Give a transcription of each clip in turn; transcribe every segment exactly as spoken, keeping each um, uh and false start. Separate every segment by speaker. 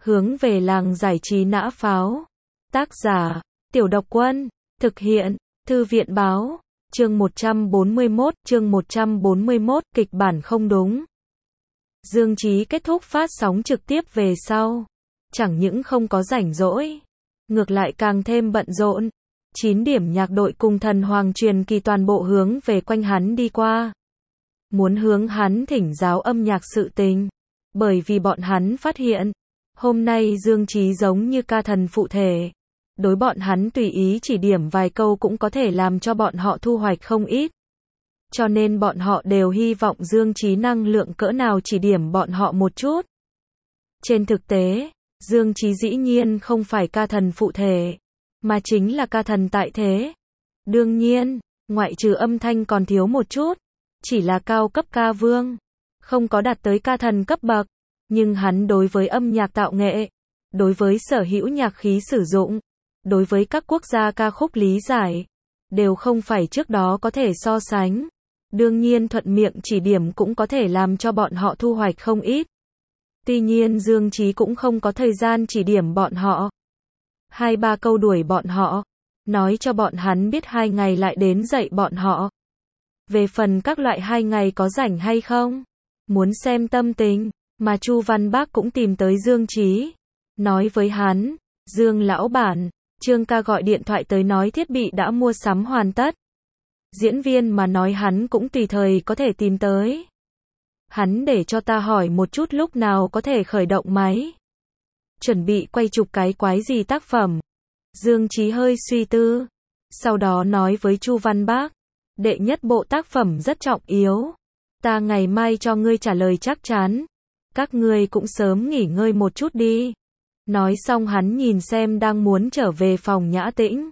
Speaker 1: Hướng về làng giải trí nã pháo. Tác giả, Tiểu Độc Quân. Thực hiện, Thư viện báo. Chương một trăm bốn mươi mốt, chương một trăm bốn mươi mốt, kịch bản không đúng. Dương Chí kết thúc phát sóng trực tiếp về sau. Chẳng những không có rảnh rỗi, ngược lại càng thêm bận rộn. Chín điểm nhạc đội cùng thần hoàng truyền kỳ toàn bộ hướng về quanh hắn đi qua. Muốn hướng hắn thỉnh giáo âm nhạc sự tình. Bởi vì bọn hắn phát hiện, hôm nay Dương Chí giống như ca thần phụ thể. Đối bọn hắn tùy ý chỉ điểm vài câu cũng có thể làm cho bọn họ thu hoạch không ít. Cho nên bọn họ đều hy vọng Dương Chí năng lượng cỡ nào chỉ điểm bọn họ một chút. Trên thực tế, Dương Chí dĩ nhiên không phải ca thần phụ thể, mà chính là ca thần tại thế. Đương nhiên, ngoại trừ âm thanh còn thiếu một chút, chỉ là cao cấp ca vương, không có đạt tới ca thần cấp bậc, nhưng hắn đối với âm nhạc tạo nghệ, đối với sở hữu nhạc khí sử dụng, đối với các quốc gia ca khúc lý giải, đều không phải trước đó có thể so sánh. Đương nhiên thuận miệng chỉ điểm cũng có thể làm cho bọn họ thu hoạch không ít. Tuy nhiên Dương Chí cũng không có thời gian chỉ điểm bọn họ. Hai ba câu đuổi bọn họ, nói cho bọn hắn biết hai ngày lại đến dạy bọn họ. Về phần các loại hai ngày có rảnh hay không, muốn xem tâm tình, mà Chu Văn Bác cũng tìm tới Dương Chí. Nói với hắn, Dương lão bản, Trương ca gọi điện thoại tới nói thiết bị đã mua sắm hoàn tất. Diễn viên mà nói hắn cũng tùy thời có thể tìm tới. Hắn để cho ta hỏi một chút lúc nào có thể khởi động máy. Chuẩn bị quay chụp cái quái gì tác phẩm. Dương Chí hơi suy tư. Sau đó nói với Chu Văn Bác. Đệ nhất bộ tác phẩm rất trọng yếu. Ta ngày mai cho ngươi trả lời chắc chắn. Các ngươi cũng sớm nghỉ ngơi một chút đi. Nói xong hắn nhìn xem đang muốn trở về phòng Nhã Tĩnh.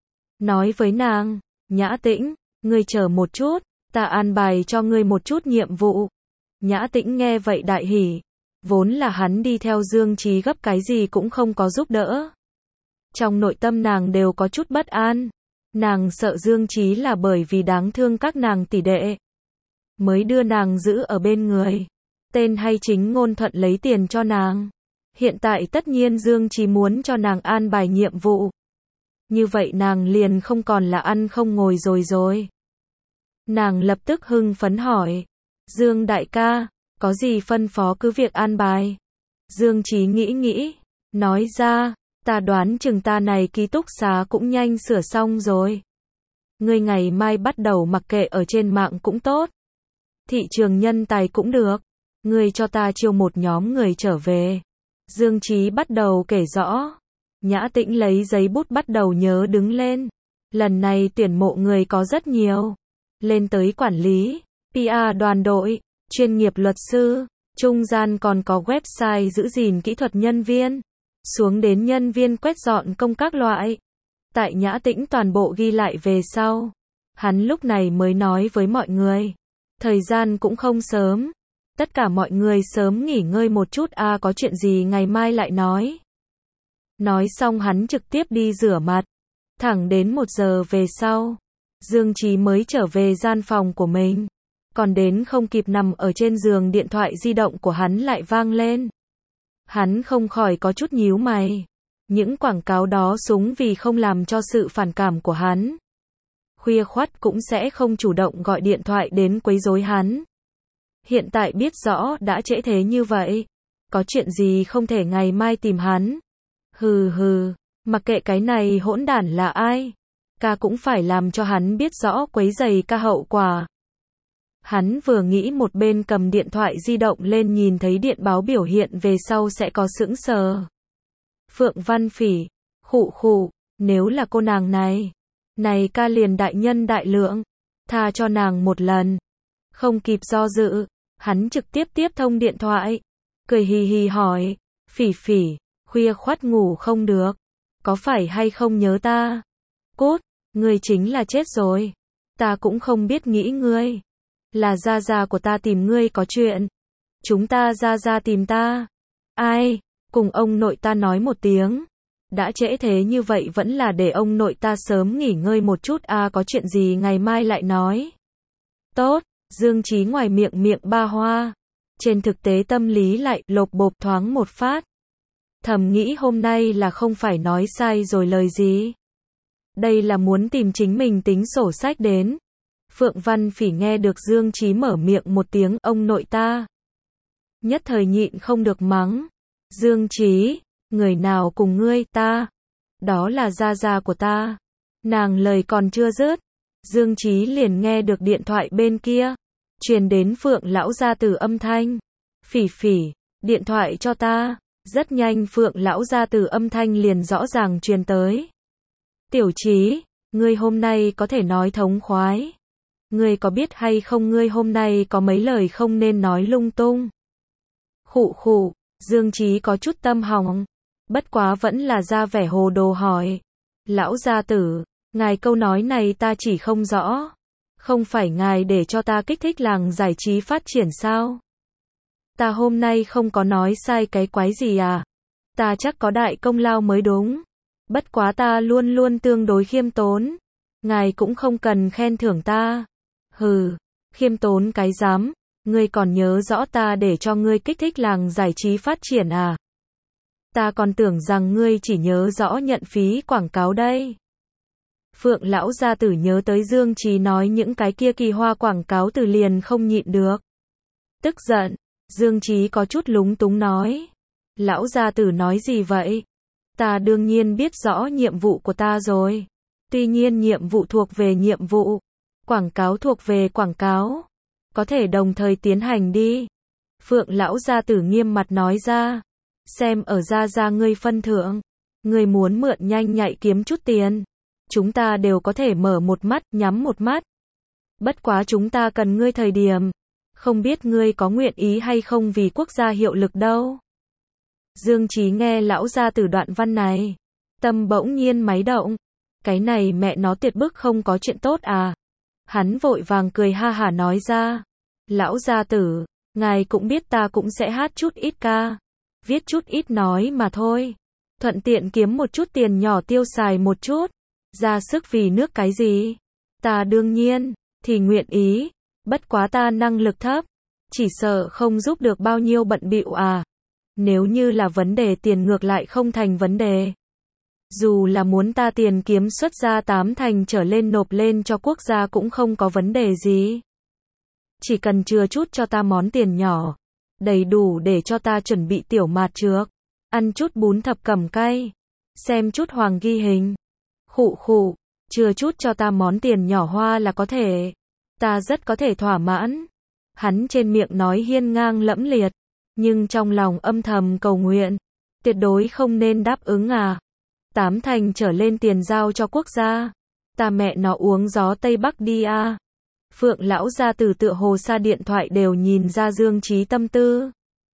Speaker 1: Nói với nàng, Nhã Tĩnh, ngươi chờ một chút, ta an bài cho ngươi một chút nhiệm vụ. Nhã Tĩnh nghe vậy đại hỉ. Vốn là hắn đi theo Dương Chí gấp cái gì cũng không có giúp đỡ. Trong nội tâm nàng đều có chút bất an. Nàng sợ Dương Chí là bởi vì đáng thương các nàng tỷ đệ, mới đưa nàng giữ ở bên người. Tên hay chính ngôn thuận lấy tiền cho nàng. Hiện tại tất nhiên Dương Chí muốn cho nàng an bài nhiệm vụ. Như vậy nàng liền không còn là ăn không ngồi rồi rồi. Nàng lập tức hưng phấn hỏi. Dương đại ca, có gì phân phó cứ việc an bài. Dương Chí nghĩ nghĩ, nói ra, ta đoán chừng ta này ký túc xá cũng nhanh sửa xong rồi. Ngươi ngày mai bắt đầu mặc kệ ở trên mạng cũng tốt. Thị trường nhân tài cũng được. Ngươi cho ta chiêu một nhóm người trở về. Dương Chí bắt đầu kể rõ. Nhã Tĩnh lấy giấy bút bắt đầu nhớ đứng lên. Lần này tuyển mộ người có rất nhiều. Lên tới quản lý, pê e đoàn đội, chuyên nghiệp luật sư, trung gian còn có website giữ gìn kỹ thuật nhân viên, xuống đến nhân viên quét dọn công các loại. Tại Nhã Tĩnh toàn bộ ghi lại về sau. Hắn lúc này mới nói với mọi người. Thời gian cũng không sớm. Tất cả mọi người sớm nghỉ ngơi một chút a à, có chuyện gì ngày mai lại nói. Nói xong hắn trực tiếp đi rửa mặt. Thẳng đến một giờ về sau. Dương Chí mới trở về gian phòng của mình. Còn đến không kịp nằm ở trên giường điện thoại di động của hắn lại vang lên. Hắn không khỏi có chút nhíu mày. Những quảng cáo đó súng vì không làm cho sự phản cảm của hắn. Khuya khoắt cũng sẽ không chủ động gọi điện thoại đến quấy rối hắn. Hiện tại biết rõ đã trễ thế như vậy. Có chuyện gì không thể ngày mai tìm hắn. Hừ hừ, mặc kệ cái này hỗn đản là ai. Ca cũng phải làm cho hắn biết rõ quấy rầy ca hậu quả. Hắn vừa nghĩ một bên cầm điện thoại di động lên nhìn thấy điện báo biểu hiện về sau sẽ có sững sờ. Phượng Văn Phỉ, khụ khụ, nếu là cô nàng này. Này ca liền đại nhân đại lượng. Tha cho nàng một lần. Không kịp do dự. Hắn trực tiếp tiếp thông điện thoại. Cười hì hì hỏi. Phỉ Phỉ, khuya khoắt ngủ không được. Có phải hay không nhớ ta? Cút, ngươi chính là chết rồi. Ta cũng không biết nghĩ ngươi. Là gia gia của ta tìm ngươi có chuyện. Chúng ta gia gia tìm ta. Ai? Cùng ông nội ta nói một tiếng. Đã trễ thế như vậy vẫn là để ông nội ta sớm nghỉ ngơi một chút à có chuyện gì ngày mai lại nói. Tốt, Dương Chí ngoài miệng miệng ba hoa. Trên thực tế tâm lý lại lộp bộp thoáng một phát. thầm nghĩ hôm nay là không phải nói sai rồi lời gì. Đây là muốn tìm chính mình tính sổ sách đến. Phượng Văn Phỉ nghe được Dương Chí mở miệng một tiếng ông nội ta. Nhất thời nhịn không được mắng. Dương Chí, người nào cùng ngươi ta? Đó là gia gia của ta. Nàng lời còn chưa dứt. Dương Chí liền nghe được điện thoại bên kia. Truyền đến Phượng lão gia tử âm thanh. Phỉ Phỉ, điện thoại cho ta. Rất nhanh Phượng lão gia tử âm thanh liền rõ ràng truyền tới. Tiểu Chí, ngươi hôm nay có thể nói thống khoái. Ngươi có biết hay không ngươi hôm nay có mấy lời không nên nói lung tung. Khụ khụ, Dương Chí có chút tâm hỏng. Bất quá vẫn là ra vẻ hồ đồ hỏi. Lão gia tử, ngài câu nói này ta chỉ không rõ. Không phải ngài để cho ta kích thích làng giải trí phát triển sao? Ta hôm nay không có nói sai cái quái gì à? Ta chắc có đại công lao mới đúng. Bất quá ta luôn luôn tương đối khiêm tốn. Ngài cũng không cần khen thưởng ta. Hừ, khiêm tốn cái dám. Ngươi còn nhớ rõ ta để cho ngươi kích thích làng giải trí phát triển à? Ta còn tưởng rằng ngươi chỉ nhớ rõ nhận phí quảng cáo đây. Phượng lão gia tử nhớ tới Dương Chí nói những cái kia kỳ hoa quảng cáo từ liền không nhịn được. Tức giận, Dương Chí có chút lúng túng nói. Lão gia tử nói gì vậy? Ta đương nhiên biết rõ nhiệm vụ của ta rồi. Tuy nhiên nhiệm vụ thuộc về nhiệm vụ. Quảng cáo thuộc về quảng cáo. Có thể đồng thời tiến hành đi. Phượng lão gia tử nghiêm mặt nói ra. Xem ở gia gia ngươi phân thượng. Ngươi muốn mượn nhanh nhạy kiếm chút tiền. Chúng ta đều có thể mở một mắt, nhắm một mắt. Bất quá chúng ta cần ngươi thời điểm. Không biết ngươi có nguyện ý hay không vì quốc gia hiệu lực đâu. Dương Chí nghe lão gia tử đoạn văn này. Tâm bỗng nhiên máy động. Cái này mẹ nó tuyệt bức không có chuyện tốt à. Hắn vội vàng cười ha hả nói ra. Lão gia tử, ngài cũng biết ta cũng sẽ hát chút ít ca. Viết chút ít nói mà thôi. Thuận tiện kiếm một chút tiền nhỏ tiêu xài một chút. Ra sức vì nước cái gì? Ta đương nhiên, thì nguyện ý. Bất quá ta năng lực thấp. Chỉ sợ không giúp được bao nhiêu bận bịu à. Nếu như là vấn đề tiền ngược lại không thành vấn đề. Dù là muốn ta tiền kiếm xuất ra tám thành trở lên nộp lên cho quốc gia cũng không có vấn đề gì. Chỉ cần chừa chút cho ta món tiền nhỏ. Đầy đủ để cho ta chuẩn bị tiểu mạt trước. Ăn chút bún thập cẩm cay. Xem chút hoàng ghi hình. Khụ khụ, chừa chút cho ta món tiền nhỏ hoa là có thể. Ta rất có thể thỏa mãn. Hắn trên miệng nói hiên ngang lẫm liệt. Nhưng trong lòng âm thầm cầu nguyện. Tuyệt đối không nên đáp ứng à. Tám thành trở lên tiền giao cho quốc gia. Ta mẹ nó uống gió Tây Bắc đi à. Phượng lão gia tử tựa hồ xa điện thoại đều nhìn ra Dương Chí tâm tư.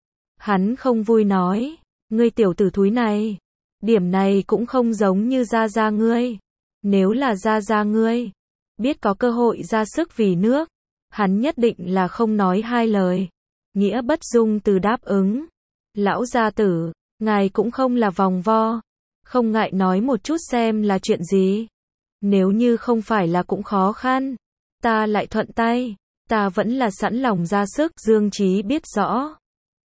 Speaker 1: Hắn không vui nói. Ngươi tiểu tử thúi này. Điểm này cũng không giống như gia gia ngươi. Nếu là gia gia ngươi. Biết có cơ hội ra sức vì nước. Hắn nhất định là không nói hai lời. Nghĩa bất dung từ đáp ứng. Lão gia tử, ngài cũng không là vòng vo. Không ngại nói một chút xem là chuyện gì. Nếu như không phải là cũng khó khăn. Ta lại thuận tay. Ta vẫn là sẵn lòng ra sức. Dương Chí biết rõ.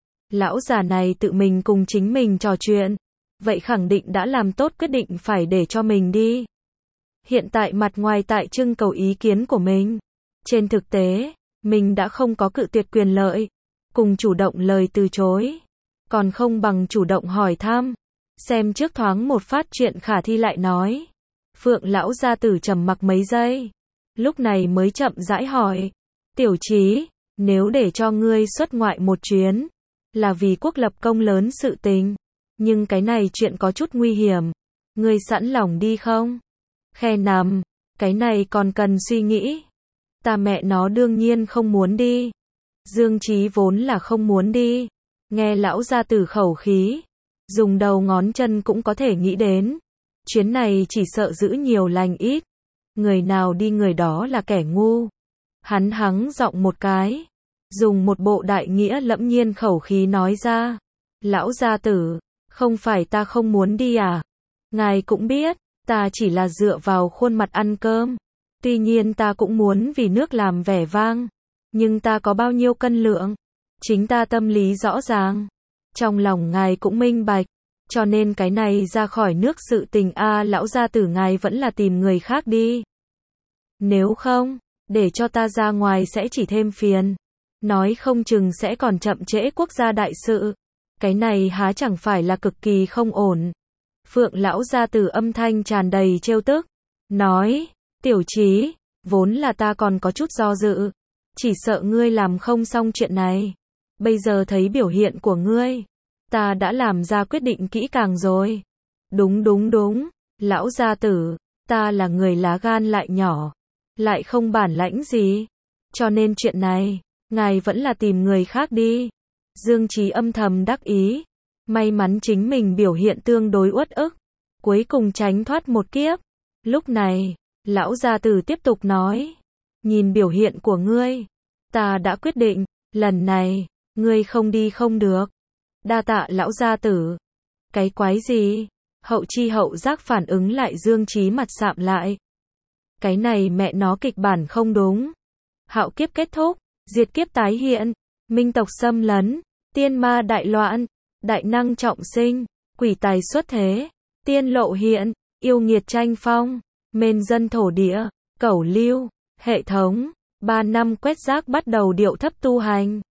Speaker 1: Lão già này tự mình cùng chính mình trò chuyện. Vậy khẳng định đã làm tốt quyết định phải để cho mình đi. Hiện tại mặt ngoài tại trưng cầu ý kiến của mình. Trên thực tế, mình đã không có cự tuyệt quyền lợi. Cùng chủ động lời từ chối. Còn không bằng chủ động hỏi thăm. Xem trước thoáng một phát chuyện khả thi lại nói. Phượng lão gia tử trầm mặc mấy giây. Lúc này mới chậm rãi hỏi. Tiểu Chí, nếu để cho ngươi xuất ngoại một chuyến. Là vì quốc lập công lớn sự tình. Nhưng cái này chuyện có chút nguy hiểm. Ngươi sẵn lòng đi không? Khe nằm. Cái này còn cần suy nghĩ. Ta mẹ nó đương nhiên không muốn đi. Dương Chí vốn là không muốn đi. Nghe lão gia tử khẩu khí. Dùng đầu ngón chân cũng có thể nghĩ đến. Chuyến này chỉ sợ giữ nhiều lành ít. Người nào đi người đó là kẻ ngu. Hắn hắng giọng một cái. Dùng một bộ đại nghĩa lẫm nhiên khẩu khí nói ra. Lão gia tử, không phải ta không muốn đi à? Ngài cũng biết, ta chỉ là dựa vào khuôn mặt ăn cơm. Tuy nhiên ta cũng muốn vì nước làm vẻ vang. Nhưng ta có bao nhiêu cân lượng? Chính ta tâm lý rõ ràng. Trong lòng ngài cũng minh bạch. Cho nên cái này ra khỏi nước sự tình a lão gia tử ngài vẫn là tìm người khác đi. Nếu không, để cho ta ra ngoài sẽ chỉ thêm phiền. Nói không chừng sẽ còn chậm trễ quốc gia đại sự. Cái này há chẳng phải là cực kỳ không ổn. Phượng lão gia tử âm thanh tràn đầy trêu tức. Nói, Tiểu Chí, vốn là ta còn có chút do dự. Chỉ sợ ngươi làm không xong chuyện này. Bây giờ thấy biểu hiện của ngươi, ta đã làm ra quyết định kỹ càng rồi. Đúng đúng đúng, lão gia tử, ta là người lá gan lại nhỏ, lại không bản lãnh gì. Cho nên chuyện này, ngài vẫn là tìm người khác đi. Dương Chí âm thầm đắc ý. May mắn chính mình biểu hiện tương đối uất ức, cuối cùng tránh thoát một kiếp. Lúc này, lão gia tử tiếp tục nói. Nhìn biểu hiện của ngươi, ta đã quyết định, lần này, ngươi không đi không được. Đa tạ lão gia tử. Cái quái gì? Hậu chi hậu giác phản ứng lại Dương Chí mặt sạm lại. Cái này mẹ nó kịch bản không đúng. Hạo kiếp kết thúc, diệt kiếp tái hiện, minh tộc xâm lấn, tiên ma đại loạn, đại năng trọng sinh, quỷ tài xuất thế, tiên lộ hiện, yêu nghiệt tranh phong, mên dân thổ địa, cẩu lưu, hệ thống, ba năm quét rác bắt đầu điệu thấp tu hành.